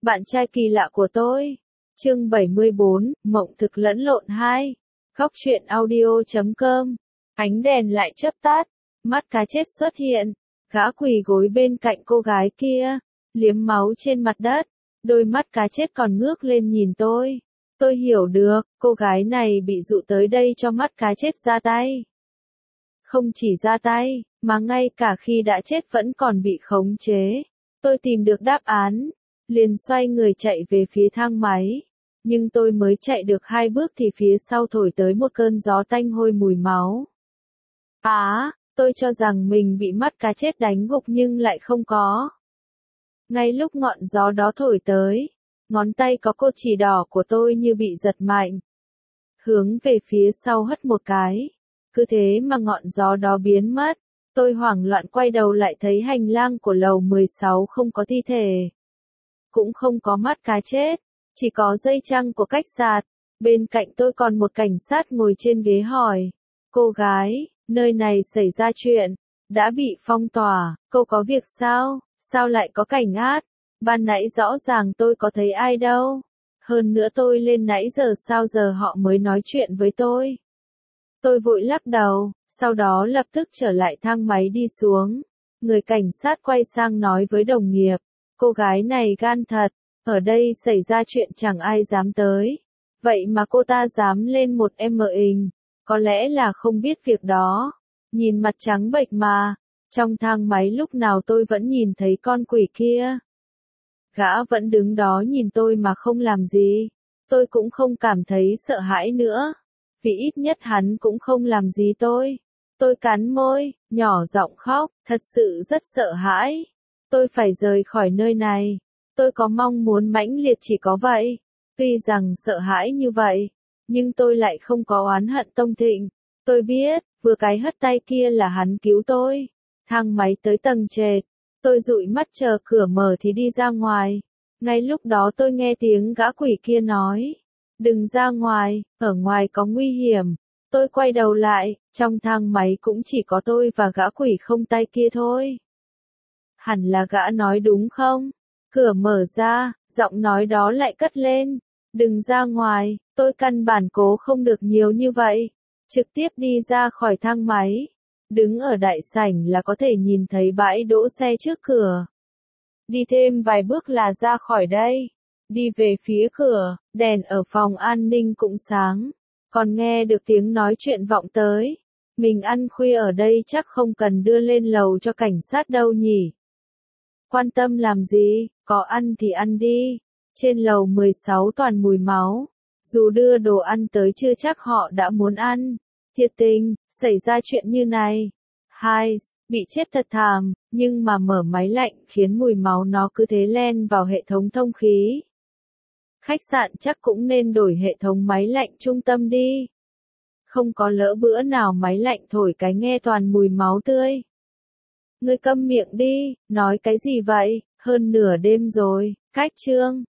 Bạn trai kỳ lạ của tôi. Chương 74, Mộng thực lẫn lộn 2. Góc truyện audio.com. Ánh đèn lại chớp tắt, mắt cá chết xuất hiện, gã quỳ gối bên cạnh cô gái kia, liếm máu trên mặt đất, đôi mắt cá chết còn ngước lên nhìn tôi. Tôi hiểu được, cô gái này bị dụ tới đây cho mắt cá chết ra tay. Không chỉ ra tay, mà ngay cả khi đã chết vẫn còn bị khống chế. Tôi tìm được đáp án, liền xoay người chạy về phía thang máy. Nhưng tôi mới chạy được 2 bước thì phía sau thổi tới một cơn gió tanh hôi mùi máu. Tôi cho rằng mình bị mắt cá chết đánh gục nhưng lại không có. Ngay lúc ngọn gió đó thổi tới, ngón tay có cột chỉ đỏ của tôi như bị giật mạnh. Hướng về phía sau hất một cái. Cứ thế mà ngọn gió đó biến mất. Tôi hoảng loạn quay đầu lại thấy hành lang của lầu 16 không có thi thể. Cũng không có mắt cá chết. Chỉ có dây chăng của khách sạn. Bên cạnh tôi còn một cảnh sát ngồi trên ghế hỏi. Cô gái, nơi này xảy ra chuyện. Đã bị phong tỏa, cô có việc sao? Sao lại có cảnh át? Ban nãy rõ ràng tôi có thấy ai đâu. Hơn nữa tôi lên nãy giờ sao giờ họ mới nói chuyện với tôi. Tôi vội lắc đầu, sau đó lập tức trở lại thang máy đi xuống. Người cảnh sát quay sang nói với đồng nghiệp. Cô gái này gan thật, ở đây xảy ra chuyện chẳng ai dám tới. Vậy mà cô ta dám lên một hình, có lẽ là không biết việc đó. Nhìn mặt trắng bệch mà, trong thang máy lúc nào tôi vẫn nhìn thấy con quỷ kia. Gã vẫn đứng đó nhìn tôi mà không làm gì. Tôi cũng không cảm thấy sợ hãi nữa. Vì ít nhất hắn cũng không làm gì tôi. Tôi cắn môi, nhỏ giọng khóc, thật sự rất sợ hãi. Tôi phải rời khỏi nơi này. Tôi có mong muốn mãnh liệt chỉ có vậy. Tuy rằng sợ hãi như vậy, nhưng tôi lại không có oán hận Tông Thịnh. Tôi biết, vừa cái hất tay kia là hắn cứu tôi. Thang máy tới tầng trệt. Tôi dụi mắt chờ cửa mở thì đi ra ngoài. Ngay lúc đó tôi nghe tiếng gã quỷ kia nói. Đừng ra ngoài, ở ngoài có nguy hiểm. Tôi quay đầu lại, trong thang máy cũng chỉ có tôi và gã quỷ không tay kia thôi. Hẳn là gã nói đúng không? Cửa mở ra, giọng nói đó lại cất lên. Đừng ra ngoài, tôi căn bản cố không được nhiều như vậy. Trực tiếp đi ra khỏi thang máy. Đứng ở đại sảnh là có thể nhìn thấy bãi đỗ xe trước cửa. Đi thêm vài bước là ra khỏi đây. Đi về phía cửa, đèn ở phòng an ninh cũng sáng. Còn nghe được tiếng nói chuyện vọng tới. Mình ăn khuya ở đây chắc không cần đưa lên lầu cho cảnh sát đâu nhỉ. Quan tâm làm gì, có ăn thì ăn đi. Trên lầu 16 toàn mùi máu. Dù đưa đồ ăn tới chưa chắc họ đã muốn ăn. Thiệt tình, xảy ra chuyện như này. Bị chết thật thảm, nhưng mà mở máy lạnh khiến mùi máu nó cứ thế len vào hệ thống thông khí. Khách sạn chắc cũng nên đổi hệ thống máy lạnh trung tâm đi. Không có lỡ bữa nào máy lạnh thổi cái nghe toàn mùi máu tươi. Ngươi câm miệng đi, nói cái gì vậy, hơn nửa đêm rồi, cách chương.